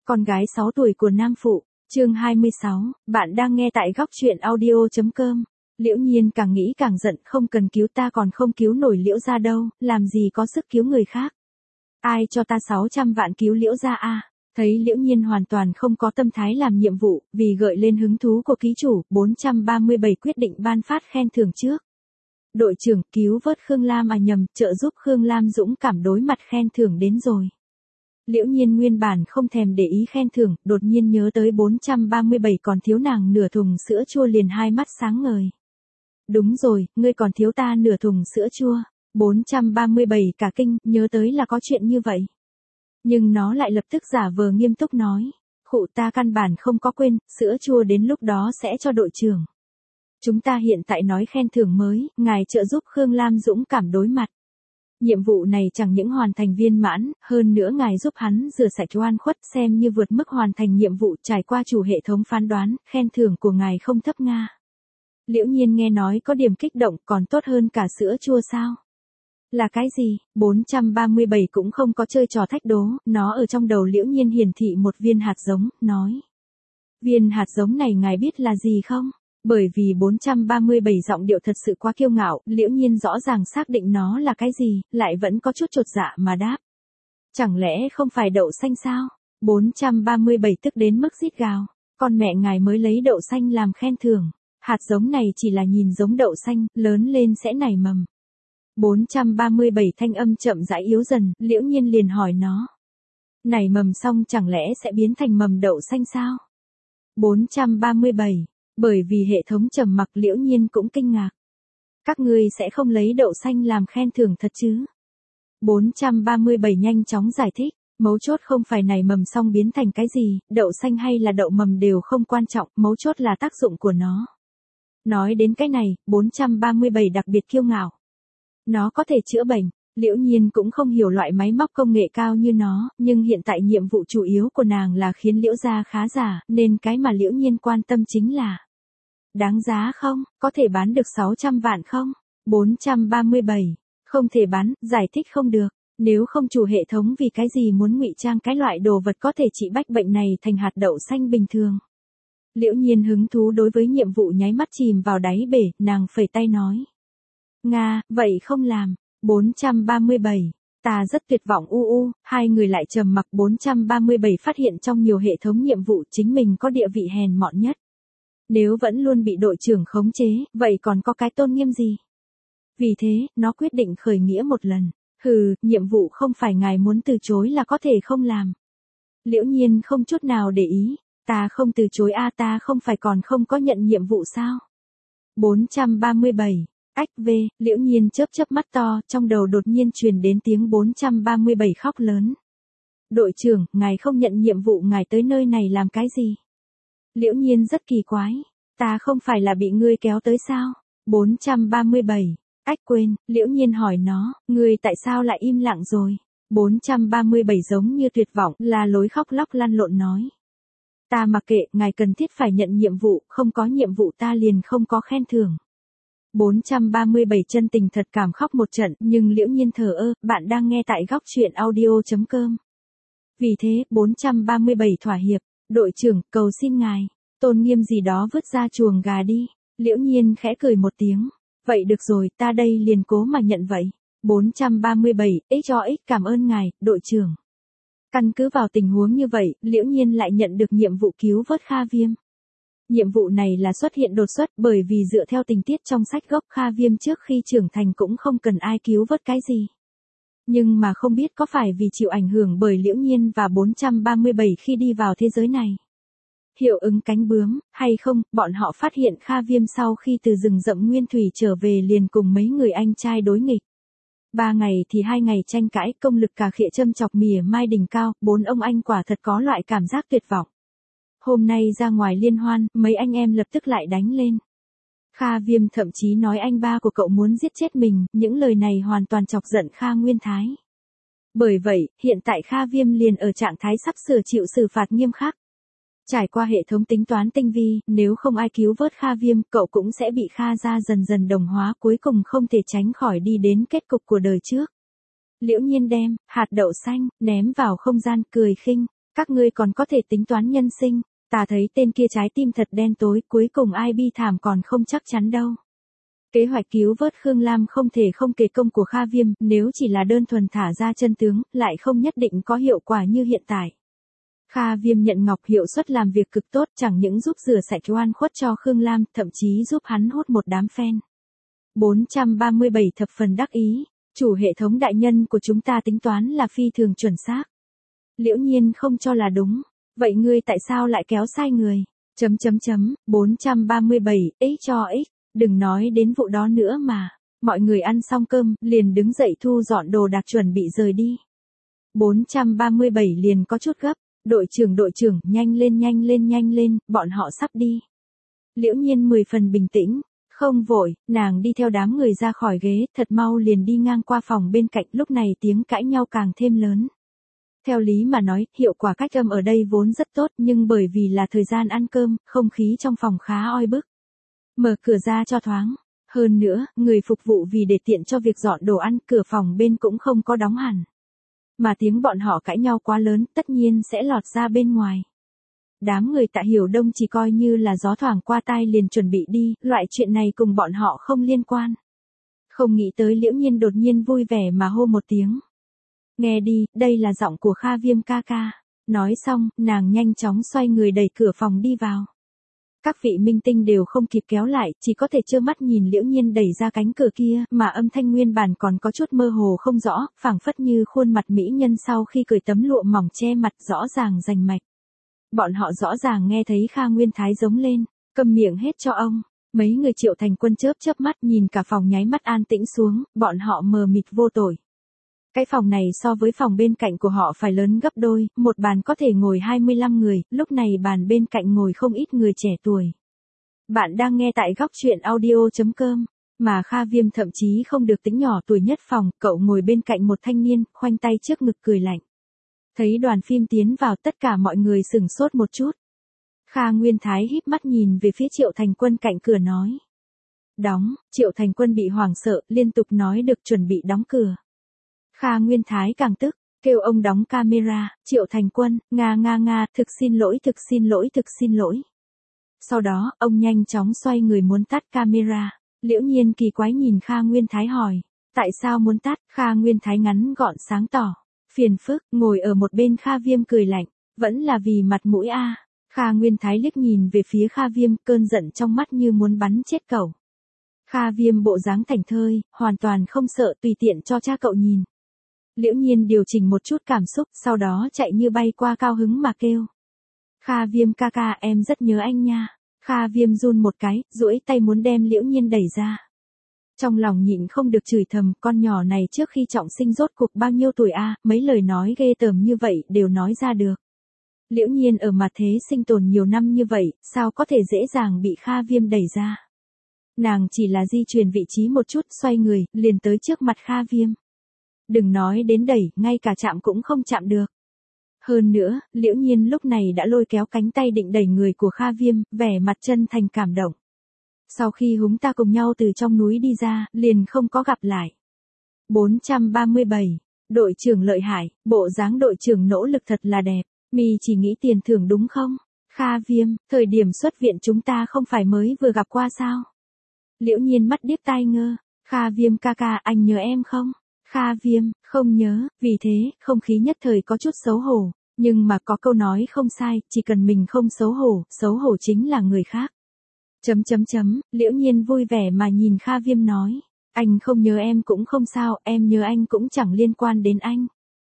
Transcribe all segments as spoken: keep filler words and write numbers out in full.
Con gái sáu tuổi của Nam Phụ, chương hai mươi sáu, bạn đang nghe tại góc truyện audio.com. Liễu Nhiên càng nghĩ càng giận, không cần cứu ta còn không cứu nổi Liễu gia đâu, làm gì có sức cứu người khác. Ai cho ta sáu trăm vạn cứu Liễu gia a? Thấy Liễu Nhiên hoàn toàn không có tâm thái làm nhiệm vụ, vì gợi lên hứng thú của ký chủ, bốn trăm ba mươi bảy quyết định ban phát khen thưởng trước. Đội trưởng, cứu vớt Khương Lam à nhầm, trợ giúp Khương Lam dũng cảm đối mặt khen thưởng đến rồi. Liễu Nhiên nguyên bản không thèm để ý khen thưởng, đột nhiên nhớ tới bốn trăm ba mươi bảy còn thiếu nàng nửa thùng sữa chua liền hai mắt sáng ngời. Đúng rồi, ngươi còn thiếu ta nửa thùng sữa chua. bốn trăm ba mươi bảy cả kinh, nhớ tới là có chuyện như vậy. Nhưng nó lại lập tức giả vờ nghiêm túc nói, khụ ta căn bản không có quên, sữa chua đến lúc đó sẽ cho đội trưởng. Chúng ta hiện tại nói khen thưởng mới, ngài trợ giúp Khương Lam dũng cảm đối mặt. Nhiệm vụ này chẳng những hoàn thành viên mãn, hơn nữa ngài giúp hắn rửa sạch oan khuất xem như vượt mức hoàn thành nhiệm vụ trải qua chủ hệ thống phán đoán, khen thưởng của ngài không thấp nga. Liễu Nhiên nghe nói có điểm kích động còn tốt hơn cả sữa chua sao? Là cái gì? bốn trăm ba mươi bảy cũng không có chơi trò thách đố, nó ở trong đầu Liễu Nhiên hiển thị một viên hạt giống, nói. Viên hạt giống này ngài biết là gì không? Bởi vì bốn trăm ba mươi bảy giọng điệu thật sự quá kiêu ngạo, Liễu Nhiên rõ ràng xác định nó là cái gì, lại vẫn có chút chột dạ mà đáp. Chẳng lẽ không phải đậu xanh sao? bốn trăm ba mươi bảy tức đến mức rít gào, con mẹ ngài mới lấy đậu xanh làm khen thưởng, hạt giống này chỉ là nhìn giống đậu xanh, lớn lên sẽ nảy mầm. bốn trăm ba mươi bảy thanh âm chậm rãi yếu dần, Liễu Nhiên liền hỏi nó. Nảy mầm xong chẳng lẽ sẽ biến thành mầm đậu xanh sao? bốn trăm ba mươi bảy. Bởi vì hệ thống trầm mặc Liễu Nhiên cũng kinh ngạc. Các ngươi sẽ không lấy đậu xanh làm khen thưởng thật chứ? bốn trăm ba mươi bảy nhanh chóng giải thích, mấu chốt không phải nảy mầm xong biến thành cái gì, đậu xanh hay là đậu mầm đều không quan trọng, mấu chốt là tác dụng của nó. Nói đến cái này, bốn trăm ba mươi bảy đặc biệt kiêu ngạo. Nó có thể chữa bệnh. Liễu Nhiên cũng không hiểu loại máy móc công nghệ cao như nó, nhưng hiện tại nhiệm vụ chủ yếu của nàng là khiến Liễu gia khá giả, nên cái mà Liễu Nhiên quan tâm chính là đáng giá không, có thể bán được sáu trăm vạn không? bốn trăm ba mươi bảy, không thể bán, giải thích không được, nếu không chủ hệ thống vì cái gì muốn ngụy trang cái loại đồ vật có thể trị bách bệnh này thành hạt đậu xanh bình thường. Liễu Nhiên hứng thú đối với nhiệm vụ nháy mắt chìm vào đáy bể, nàng phẩy tay nói. Nga, vậy không làm. bốn trăm ba mươi bảy, ta rất tuyệt vọng u u, hai người lại trầm mặc. Bốn trăm ba mươi bảy phát hiện trong nhiều hệ thống nhiệm vụ chính mình có địa vị hèn mọn nhất. Nếu vẫn luôn bị đội trưởng khống chế, vậy còn có cái tôn nghiêm gì? Vì thế, nó quyết định khởi nghĩa một lần. Hừ, nhiệm vụ không phải ngài muốn từ chối là có thể không làm. Liễu Nhiên không chút nào để ý, ta không từ chối a, ta không phải còn không có nhận nhiệm vụ sao? bốn trăm ba mươi bảy. Ách v, Liễu Nhiên chớp chớp mắt to, trong đầu đột nhiên truyền đến tiếng bốn trăm ba mươi bảy khóc lớn. Đội trưởng, ngài không nhận nhiệm vụ ngài tới nơi này làm cái gì? Liễu Nhiên rất kỳ quái, ta không phải là bị ngươi kéo tới sao? bốn trăm ba mươi bảy, ách quên, Liễu Nhiên hỏi nó, ngươi tại sao lại im lặng rồi? bốn trăm ba mươi bảy giống như tuyệt vọng, là lối khóc lóc lăn lộn nói. Ta mặc kệ, ngài cần thiết phải nhận nhiệm vụ, không có nhiệm vụ ta liền không có khen thưởng. bốn trăm ba mươi bảy chân tình thật cảm khóc một trận, nhưng Liễu Nhiên thờ ơ, bạn đang nghe tại góc truyện audio.com. Vì thế, bốn trăm ba mươi bảy thỏa hiệp, đội trưởng, cầu xin ngài, tôn nghiêm gì đó vứt ra chuồng gà đi. Liễu Nhiên khẽ cười một tiếng, vậy được rồi, ta đây liền cố mà nhận vậy. bốn trăm ba mươi bảy, ích cho ích cảm ơn ngài, đội trưởng. Căn cứ vào tình huống như vậy, Liễu Nhiên lại nhận được nhiệm vụ cứu vớt Kha Viêm. Nhiệm vụ này là xuất hiện đột xuất bởi vì dựa theo tình tiết trong sách gốc Kha Viêm trước khi trưởng thành cũng không cần ai cứu vớt cái gì. Nhưng mà không biết có phải vì chịu ảnh hưởng bởi Liễu Nhiên và bốn trăm ba mươi bảy khi đi vào thế giới này. Hiệu ứng cánh bướm, hay không, bọn họ phát hiện Kha Viêm sau khi từ rừng rậm nguyên thủy trở về liền cùng mấy người anh trai đối nghịch. Ba ngày thì hai ngày tranh cãi, công lực cà khịa châm chọc mỉa mai đỉnh cao, bốn ông anh quả thật có loại cảm giác tuyệt vọng. Hôm nay ra ngoài liên hoan, mấy anh em lập tức lại đánh lên. Kha Viêm thậm chí nói anh ba của cậu muốn giết chết mình, những lời này hoàn toàn chọc giận Kha Nguyên Thái. Bởi vậy, hiện tại Kha Viêm liền ở trạng thái sắp sửa chịu xử phạt nghiêm khắc. Trải qua hệ thống tính toán tinh vi, nếu không ai cứu vớt Kha Viêm, cậu cũng sẽ bị Kha gia dần dần đồng hóa, cuối cùng không thể tránh khỏi đi đến kết cục của đời trước. Liễu Nhiên đem hạt đậu xanh ném vào không gian, cười khinh, Các ngươi còn có thể tính toán nhân sinh, ta thấy tên kia trái tim thật đen tối, cuối cùng ai bi thảm còn không chắc chắn đâu. Kế hoạch cứu vớt Khương Lam không thể không kể công của Kha Viêm, nếu chỉ là đơn thuần thả ra chân tướng, lại không nhất định có hiệu quả như hiện tại. Kha Viêm nhận ngọc hiệu suất làm việc cực tốt, chẳng những giúp rửa sạch oan khuất cho Khương Lam, thậm chí giúp hắn hút một đám fan. bốn trăm ba mươi bảy thập phần đắc ý, chủ hệ thống đại nhân của chúng ta tính toán là phi thường chuẩn xác. Liễu Nhiên không cho là đúng, vậy ngươi tại sao lại kéo sai người? Chấm chấm chấm, bốn trăm ba mươi bảy, x cho x, đừng nói đến vụ đó nữa mà. Mọi người ăn xong cơm, liền đứng dậy thu dọn đồ đạc chuẩn bị rời đi. bốn trăm ba mươi bảy liền có chút gấp, đội trưởng đội trưởng, nhanh lên nhanh lên nhanh lên, bọn họ sắp đi. Liễu Nhiên mười phần bình tĩnh, không vội, nàng đi theo đám người ra khỏi ghế, thật mau liền đi ngang qua phòng bên cạnh, lúc này tiếng cãi nhau càng thêm lớn. Theo lý mà nói, hiệu quả cách âm ở đây vốn rất tốt, nhưng bởi vì là thời gian ăn cơm, không khí trong phòng khá oi bức. Mở cửa ra cho thoáng. Hơn nữa, người phục vụ vì để tiện cho việc dọn đồ ăn, cửa phòng bên cũng không có đóng hẳn. Mà tiếng bọn họ cãi nhau quá lớn, tất nhiên sẽ lọt ra bên ngoài. Đám người Tạ Hiểu Đông chỉ coi như là gió thoảng qua tai liền chuẩn bị đi, loại chuyện này cùng bọn họ không liên quan. Không nghĩ tới Liễu Nhiên đột nhiên vui vẻ mà hô một tiếng. Nghe đi, đây là giọng của Kha Viêm ca ca. Nói xong, nàng nhanh chóng xoay người đẩy cửa phòng đi vào. Các vị minh tinh đều không kịp kéo lại, chỉ có thể trơ mắt nhìn Liễu Nhiên đẩy ra cánh cửa kia, mà âm thanh nguyên bản còn có chút mơ hồ không rõ, phảng phất như khuôn mặt mỹ nhân sau khi cởi tấm lụa mỏng che mặt rõ ràng rành mạch. Bọn họ rõ ràng nghe thấy Kha Nguyên Thái giống lên, câm miệng hết cho ông. Mấy người Triệu Thành Quân chớp chớp mắt nhìn cả phòng nháy mắt an tĩnh xuống, bọn họ mờ mịt vô tội. Cái phòng này so với phòng bên cạnh của họ phải lớn gấp đôi, một bàn có thể ngồi hai mươi lăm người, lúc này bàn bên cạnh ngồi không ít người trẻ tuổi. Bạn đang nghe tại góc truyện audio chấm com, mà Kha Viêm thậm chí không được tính nhỏ tuổi nhất phòng, cậu ngồi bên cạnh một thanh niên, khoanh tay trước ngực cười lạnh. Thấy đoàn phim tiến vào, tất cả mọi người sửng sốt một chút. Kha Nguyên Thái híp mắt nhìn về phía Triệu Thành Quân cạnh cửa nói. Đóng, Triệu Thành Quân bị hoảng sợ, liên tục nói được chuẩn bị đóng cửa. Kha Nguyên Thái càng tức, kêu ông đóng camera, Triệu Thành Quân, nga nga nga, thực xin lỗi thực xin lỗi thực xin lỗi. Sau đó, ông nhanh chóng xoay người muốn tắt camera. Liễu Nhiên kỳ quái nhìn Kha Nguyên Thái hỏi, tại sao muốn tắt? Kha Nguyên Thái ngắn gọn sáng tỏ, phiền phức, ngồi ở một bên Kha Viêm cười lạnh, vẫn là vì mặt mũi a. Kha Nguyên Thái liếc nhìn về phía Kha Viêm, cơn giận trong mắt như muốn bắn chết cậu. Kha Viêm bộ dáng thảnh thơi, hoàn toàn không sợ, tùy tiện cho cha cậu nhìn. Liễu Nhiên điều chỉnh một chút cảm xúc, sau đó chạy như bay qua cao hứng mà kêu. Kha Viêm ca ca, em rất nhớ anh nha. Kha Viêm run một cái, duỗi tay muốn đem Liễu Nhiên đẩy ra. Trong lòng nhịn không được chửi thầm, con nhỏ này trước khi trọng sinh rốt cuộc bao nhiêu tuổi a, mấy lời nói ghê tởm như vậy đều nói ra được. Liễu Nhiên ở mặt thế sinh tồn nhiều năm như vậy, sao có thể dễ dàng bị Kha Viêm đẩy ra. Nàng chỉ là di chuyển vị trí một chút, xoay người, liền tới trước mặt Kha Viêm. Đừng nói đến đẩy, ngay cả chạm cũng không chạm được. Hơn nữa, Liễu Nhiên lúc này đã lôi kéo cánh tay định đẩy người của Kha Viêm, vẻ mặt chân thành cảm động. Sau khi húng ta cùng nhau từ trong núi đi ra, liền không có gặp lại. bốn trăm ba mươi bảy. Đội trưởng lợi hại, bộ dáng đội trưởng nỗ lực thật là đẹp. Mi chỉ nghĩ tiền thưởng đúng không? Kha Viêm, thời điểm xuất viện chúng ta không phải mới vừa gặp qua sao? Liễu Nhiên mắt điếc tai ngơ. Kha Viêm ca ca, anh nhớ em không? Kha Viêm, không nhớ, vì thế, không khí nhất thời có chút xấu hổ. Nhưng mà có câu nói không sai, chỉ cần mình không xấu hổ, xấu hổ chính là người khác. Chấm chấm chấm, Liễu Nhiên vui vẻ mà nhìn Kha Viêm nói. Anh không nhớ em cũng không sao, em nhớ anh cũng chẳng liên quan đến anh.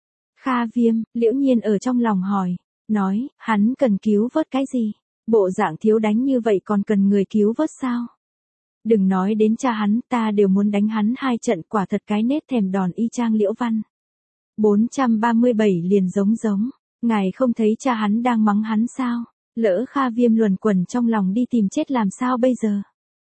Kha Viêm, Liễu Nhiên ở trong lòng hỏi. Nói, hắn cần cứu vớt cái gì? Bộ dạng thiếu đánh như vậy còn cần người cứu vớt sao? Đừng nói đến cha hắn, ta đều muốn đánh hắn hai trận, quả thật cái nết thèm đòn y chang Liễu Văn. bốn trăm ba mươi bảy liền giống giống, ngài không thấy cha hắn đang mắng hắn sao? Lỡ Kha Viêm luẩn quẩn trong lòng đi tìm chết làm sao bây giờ?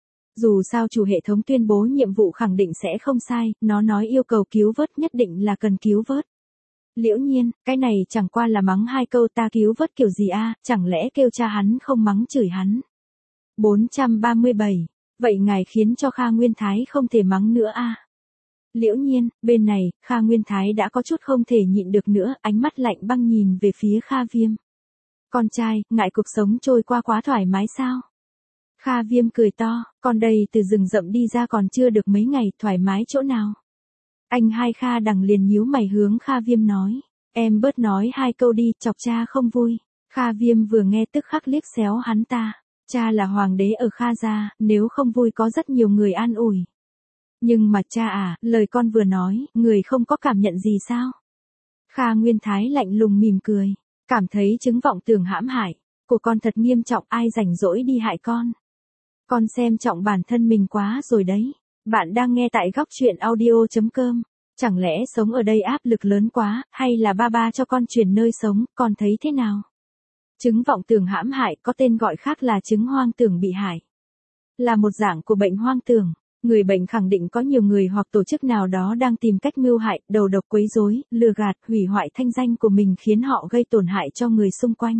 Dù sao chủ hệ thống tuyên bố nhiệm vụ khẳng định sẽ không sai, nó nói yêu cầu cứu vớt nhất định là cần cứu vớt. Liễu Nhiên, cái này chẳng qua là mắng hai câu, ta cứu vớt kiểu gì a, chẳng lẽ kêu cha hắn không mắng chửi hắn? bốn trăm ba mươi bảy. Vậy ngài khiến cho Kha Nguyên Thái không thể mắng nữa a? Liễu Nhiên, bên này, Kha Nguyên Thái đã có chút không thể nhịn được nữa, ánh mắt lạnh băng nhìn về phía Kha Viêm. Con trai, ngại cuộc sống trôi qua quá thoải mái sao? Kha Viêm cười to, con đây từ rừng rậm đi ra còn chưa được mấy ngày, thoải mái chỗ nào? Anh hai Kha Đằng liền nhíu mày hướng Kha Viêm nói, em bớt nói hai câu đi, chọc cha không vui. Kha Viêm vừa nghe tức khắc liếc xéo hắn ta, cha là hoàng đế ở Kha gia, nếu không vui có rất nhiều người an ủi. Nhưng mà cha à, lời con vừa nói, người không có cảm nhận gì sao? Kha Nguyên Thái lạnh lùng mỉm cười, cảm thấy chứng vọng tưởng hãm hại của con thật nghiêm trọng, ai rảnh rỗi đi hại con. Con xem trọng bản thân mình quá rồi đấy. Bạn đang nghe tại góc truyện audio chấm com. Chẳng lẽ sống ở đây áp lực lớn quá, hay là ba ba cho con chuyển nơi sống, con thấy thế nào? Chứng vọng tưởng hãm hại có tên gọi khác là chứng hoang tưởng bị hại. Là một dạng của bệnh hoang tưởng. Người bệnh khẳng định có nhiều người hoặc tổ chức nào đó đang tìm cách mưu hại, đầu độc quấy rối, lừa gạt, hủy hoại thanh danh của mình khiến họ gây tổn hại cho người xung quanh.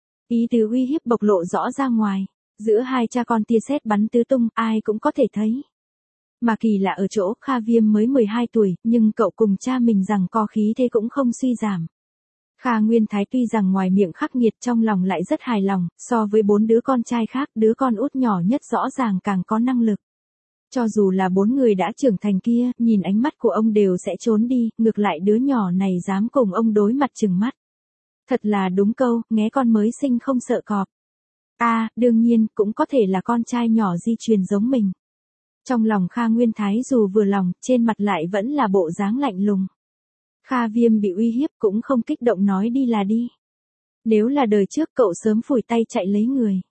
Ý tứ uy hiếp bộc lộ rõ ra ngoài. Giữa hai cha con tia sét bắn tứ tung, ai cũng có thể thấy. Mà kỳ lạ ở chỗ Kha Viêm mới mười hai tuổi, nhưng cậu cùng cha mình rằng co khí thế cũng không suy giảm. Kha Nguyên Thái tuy rằng ngoài miệng khắc nghiệt trong lòng lại rất hài lòng, so với bốn đứa con trai khác, đứa con út nhỏ nhất rõ ràng càng có năng lực. Cho dù là bốn người đã trưởng thành kia, nhìn ánh mắt của ông đều sẽ trốn đi, ngược lại đứa nhỏ này dám cùng ông đối mặt trừng mắt. Thật là đúng câu, nghé con mới sinh không sợ cọp. À, đương nhiên, cũng có thể là con trai nhỏ di truyền giống mình. Trong lòng Kha Nguyên Thái dù vừa lòng, trên mặt lại vẫn là bộ dáng lạnh lùng. Kha Viêm bị uy hiếp cũng không kích động nói đi là đi. Nếu là đời trước cậu sớm phủi tay chạy lấy người.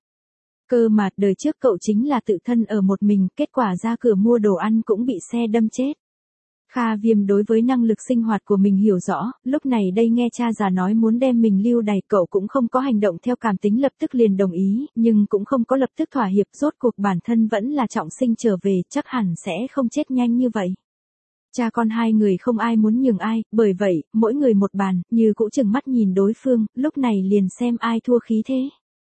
Cơ mà đời trước cậu chính là tự thân ở một mình, kết quả ra cửa mua đồ ăn cũng bị xe đâm chết. Kha Viêm đối với năng lực sinh hoạt của mình hiểu rõ, lúc này đây nghe cha già nói muốn đem mình lưu đày, cậu cũng không có hành động theo cảm tính lập tức liền đồng ý, nhưng cũng không có lập tức thỏa hiệp, rốt cuộc bản thân vẫn là trọng sinh trở về, chắc hẳn sẽ không chết nhanh như vậy. Cha con hai người không ai muốn nhường ai, bởi vậy, mỗi người một bàn, như cũ chừng mắt nhìn đối phương, lúc này liền xem ai thua khí thế.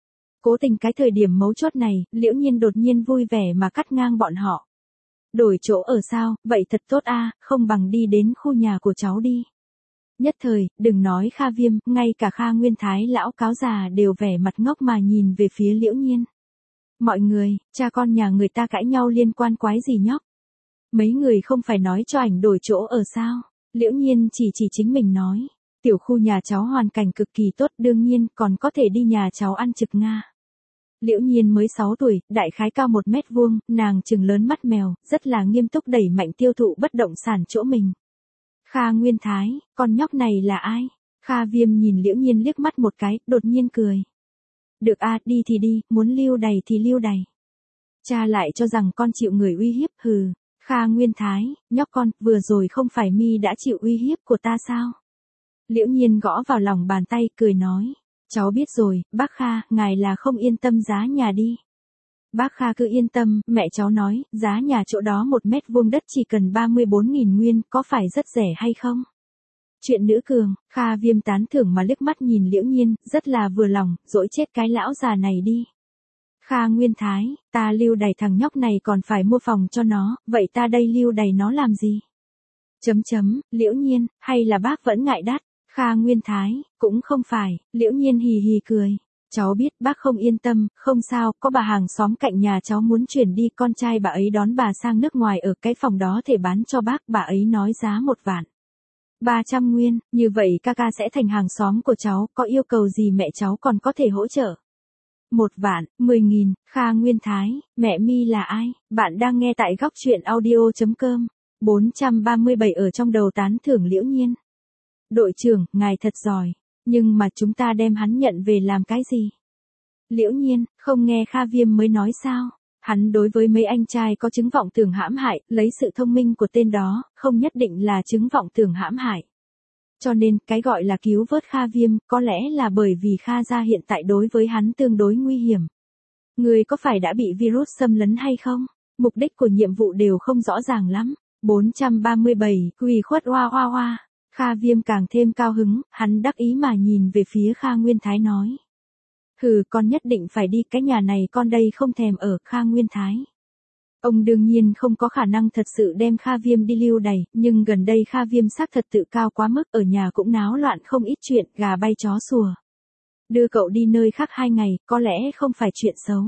Cố tình cái thời điểm mấu chốt này, Liễu Nhiên đột nhiên vui vẻ mà cắt ngang bọn họ. Đổi chỗ ở sao, vậy thật tốt a, không bằng đi đến khu nhà của cháu đi. Nhất thời, đừng nói Kha Viêm, ngay cả Kha Nguyên Thái lão cáo già đều vẻ mặt ngốc mà nhìn về phía Liễu Nhiên. Mọi người, cha con nhà người ta cãi nhau liên quan quái gì nhóc? Mấy người không phải nói cho ảnh đổi chỗ ở sao? Liễu Nhiên chỉ chỉ chính mình nói. Tiểu khu nhà cháu hoàn cảnh cực kỳ tốt, đương nhiên còn có thể đi nhà cháu ăn trực Nga. Liễu Nhiên mới sáu tuổi, đại khái cao một mét vuông, nàng trừng lớn mắt mèo, rất là nghiêm túc đẩy mạnh tiêu thụ bất động sản chỗ mình. Kha Nguyên Thái, con nhóc này là ai? Kha Viêm nhìn Liễu Nhiên liếc mắt một cái, đột nhiên cười. Được a, đi thì đi, muốn lưu đày thì lưu đày. Cha lại cho rằng con chịu người uy hiếp, hừ. Kha Nguyên Thái, nhóc con, vừa rồi không phải mi đã chịu uy hiếp của ta sao? Liễu Nhiên gõ vào lòng bàn tay, cười nói. Cháu biết rồi, bác Kha, ngài là không yên tâm giá nhà đi. Bác Kha cứ yên tâm, mẹ cháu nói, giá nhà chỗ đó một mét vuông đất chỉ cần ba mươi bốn nghìn nguyên, có phải rất rẻ hay không? Chuyện nữ cường, Kha Viêm tán thưởng mà liếc mắt nhìn Liễu Nhiên, rất là vừa lòng, dỗi chết cái lão già này đi. Kha Nguyên Thái, ta lưu đày thằng nhóc này còn phải mua phòng cho nó, vậy ta đây lưu đày nó làm gì? Chấm chấm, Liễu Nhiên, hay là bác vẫn ngại đắt? Kha Nguyên Thái, cũng không phải, Liễu Nhiên hì hì cười. Cháu biết bác không yên tâm, không sao, có bà hàng xóm cạnh nhà cháu muốn chuyển đi, con trai bà ấy đón bà sang nước ngoài ở cái phòng đó thể bán cho bác, bà ấy nói giá một vạn. ba trăm nguyên, như vậy ca ca sẽ thành hàng xóm của cháu, có yêu cầu gì mẹ cháu còn có thể hỗ trợ. Một vạn, mười nghìn, Kha Nguyên Thái, mẹ mi là ai? Bạn đang nghe tại góc truyện audio chấm com. bốn trăm ba mươi bảy ở trong đầu tán thưởng Liễu Nhiên. Đội trưởng, ngài thật giỏi, nhưng mà chúng ta đem hắn nhận về làm cái gì? Liễu Nhiên, không nghe Kha Viêm mới nói sao? Hắn đối với mấy anh trai có chứng vọng tưởng hãm hại, lấy sự thông minh của tên đó, không nhất định là chứng vọng tưởng hãm hại. Cho nên, cái gọi là cứu vớt Kha Viêm, có lẽ là bởi vì Kha gia hiện tại đối với hắn tương đối nguy hiểm. Người có phải đã bị virus xâm lấn hay không? Mục đích của nhiệm vụ đều không rõ ràng lắm. bốn trăm ba mươi bảy, quỳ khuất hoa hoa hoa. Kha Viêm càng thêm cao hứng, hắn đắc ý mà nhìn về phía Kha Nguyên Thái nói. Hừ, con nhất định phải đi, cái nhà này con đây không thèm ở, Kha Nguyên Thái. Ông đương nhiên không có khả năng thật sự đem Kha Viêm đi lưu đày, nhưng gần đây Kha Viêm xác thật tự cao quá mức, ở nhà cũng náo loạn không ít chuyện, gà bay chó sủa. Đưa cậu đi nơi khác hai ngày, có lẽ không phải chuyện xấu.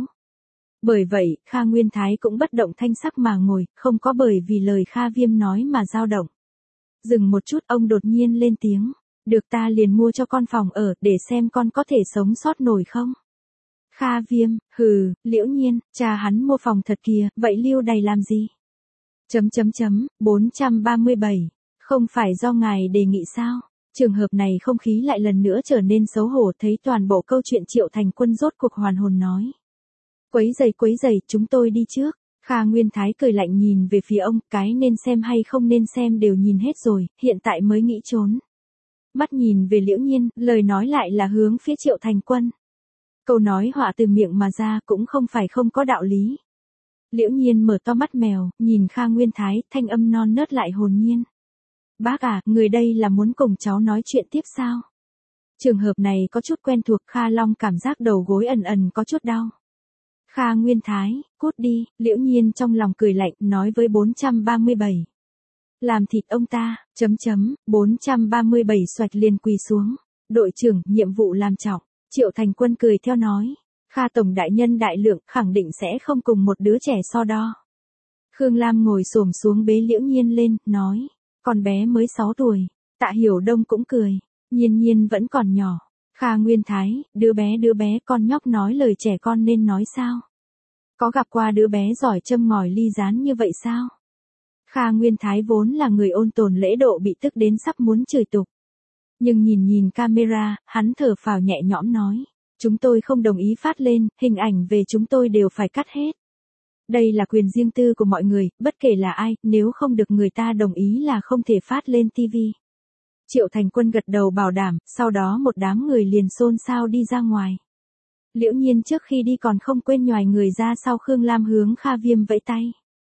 Bởi vậy, Kha Nguyên Thái cũng bất động thanh sắc mà ngồi, không có bởi vì lời Kha Viêm nói mà dao động. Dừng một chút, ông đột nhiên lên tiếng. Được, ta liền mua cho con phòng ở, để xem con có thể sống sót nổi không. Kha Viêm, hừ, Liễu Nhiên, cha hắn mua phòng thật kìa, vậy lưu đày làm gì? Chấm chấm chấm, bốn trăm ba mươi bảy, không phải do ngài đề nghị sao? Trường hợp này không khí lại lần nữa trở nên xấu hổ, thấy toàn bộ câu chuyện Triệu Thành Quân rốt cuộc hoàn hồn nói. Quấy giày quấy giày, chúng tôi đi trước. Kha Nguyên Thái cười lạnh nhìn về phía ông, cái nên xem hay không nên xem đều nhìn hết rồi, hiện tại mới nghĩ trốn. Mắt nhìn về Liễu Nhiên, lời nói lại là hướng phía Triệu Thành Quân. Câu nói họa từ miệng mà ra cũng không phải không có đạo lý. Liễu Nhiên mở to mắt mèo, nhìn Kha Nguyên Thái, thanh âm non nớt lại hồn nhiên. Bác à, người đây là muốn cùng cháu nói chuyện tiếp sao? Trường hợp này có chút quen thuộc, Kha Long cảm giác đầu gối ẩn ẩn có chút đau. Kha Nguyên Thái, cút đi, Liễu Nhiên trong lòng cười lạnh, nói với bốn trăm ba mươi bảy. Làm thịt ông ta, chấm chấm, bốn trăm ba mươi bảy xoạch liền quỳ xuống. Đội trưởng, nhiệm vụ làm trọng. Triệu Thành Quân cười theo nói. Kha Tổng đại nhân đại lượng, khẳng định sẽ không cùng một đứa trẻ so đo. Khương Lam ngồi xổm xuống bế Liễu Nhiên lên, nói. Con bé mới sáu tuổi. Tạ Hiểu Đông cũng cười. Nhiên Nhiên vẫn còn nhỏ. Kha Nguyên Thái, đứa bé đứa bé, con nhóc nói lời trẻ con nên nói sao? Có gặp qua đứa bé giỏi châm ngòi ly gián như vậy sao? Kha Nguyên Thái vốn là người ôn tồn lễ độ bị tức đến sắp muốn chửi tục. Nhưng nhìn nhìn camera, hắn thở phào nhẹ nhõm nói. Chúng tôi không đồng ý phát lên, hình ảnh về chúng tôi đều phải cắt hết. Đây là quyền riêng tư của mọi người, bất kể là ai, nếu không được người ta đồng ý là không thể phát lên ti vi. Triệu Thành Quân gật đầu bảo đảm, sau đó một đám người liền xôn xao đi ra ngoài. Liễu Nhiên trước khi đi còn không quên nhoài người ra sau Khương Lam hướng Kha Viêm vẫy tay.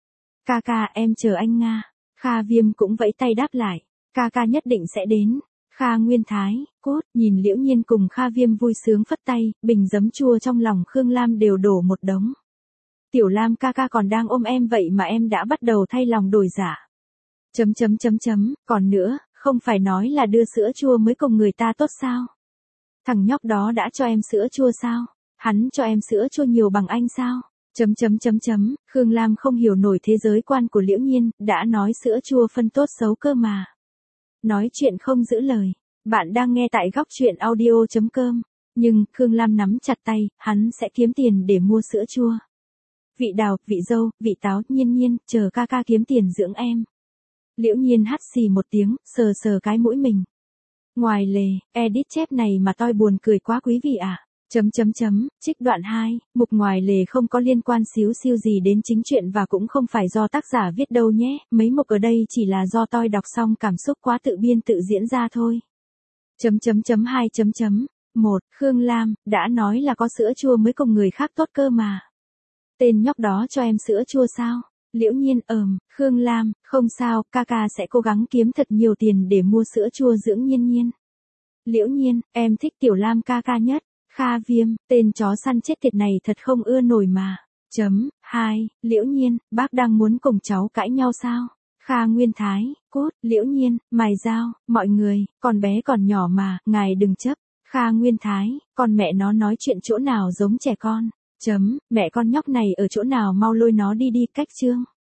Ca ca, em chờ anh Nga. Kha Viêm cũng vẫy tay đáp lại. Ca ca nhất định sẽ đến. Kha Nguyên Thái, cốt, nhìn Liễu Nhiên cùng Kha Viêm vui sướng phất tay, bình giấm chua trong lòng Khương Lam đều đổ một đống. Tiểu Lam ca ca còn đang ôm em vậy mà em đã bắt đầu thay lòng đổi dạ. Chấm chấm chấm chấm, còn nữa, không phải nói là đưa sữa chua mới cùng người ta tốt sao? Thằng nhóc đó đã cho em sữa chua sao? Hắn cho em sữa chua nhiều bằng anh sao? Chấm chấm chấm chấm, Khương Lam không hiểu nổi thế giới quan của Liễu Nhiên, đã nói sữa chua phân tốt xấu cơ mà. Nói chuyện không giữ lời. Bạn đang nghe tại góc chuyện audio chấm com. Nhưng, Khương Lam nắm chặt tay, hắn sẽ kiếm tiền để mua sữa chua. Vị đào, vị dâu, vị táo, Nhiên Nhiên, chờ ca ca kiếm tiền dưỡng em. Liễu Nhiên hắt xì một tiếng, sờ sờ cái mũi mình. Ngoài lề, edit chép này mà toi buồn cười quá quý vị ạ. À. Chấm chấm chấm, trích đoạn hai, mục ngoài lề không có liên quan xíu xiu gì đến chính truyện và cũng không phải do tác giả viết đâu nhé, mấy mục ở đây chỉ là do toi đọc xong cảm xúc quá tự biên tự diễn ra thôi. Chấm chấm chấm hai chấm chấm, một, Khương Lam, đã nói là có sữa chua mới cùng người khác tốt cơ mà. Tên nhóc đó cho em sữa chua sao? Liễu Nhiên ờm, Khương Lam, không sao, ca ca sẽ cố gắng kiếm thật nhiều tiền để mua sữa chua dưỡng Nhiên Nhiên. Liễu Nhiên, em thích Tiểu Lam ca ca nhất. Kha Viêm, tên chó săn chết tiệt này thật không ưa nổi mà. Chấm, hai, Liễu Nhiên, bác đang muốn cùng cháu cãi nhau sao? Kha Nguyên Thái, cốt, Liễu Nhiên, mài dao, mọi người, con bé còn nhỏ mà, ngài đừng chấp. Kha Nguyên Thái, con mẹ nó nói chuyện chỗ nào giống trẻ con. Chấm, mẹ con nhóc này ở chỗ nào mau lôi nó đi đi, cách chương.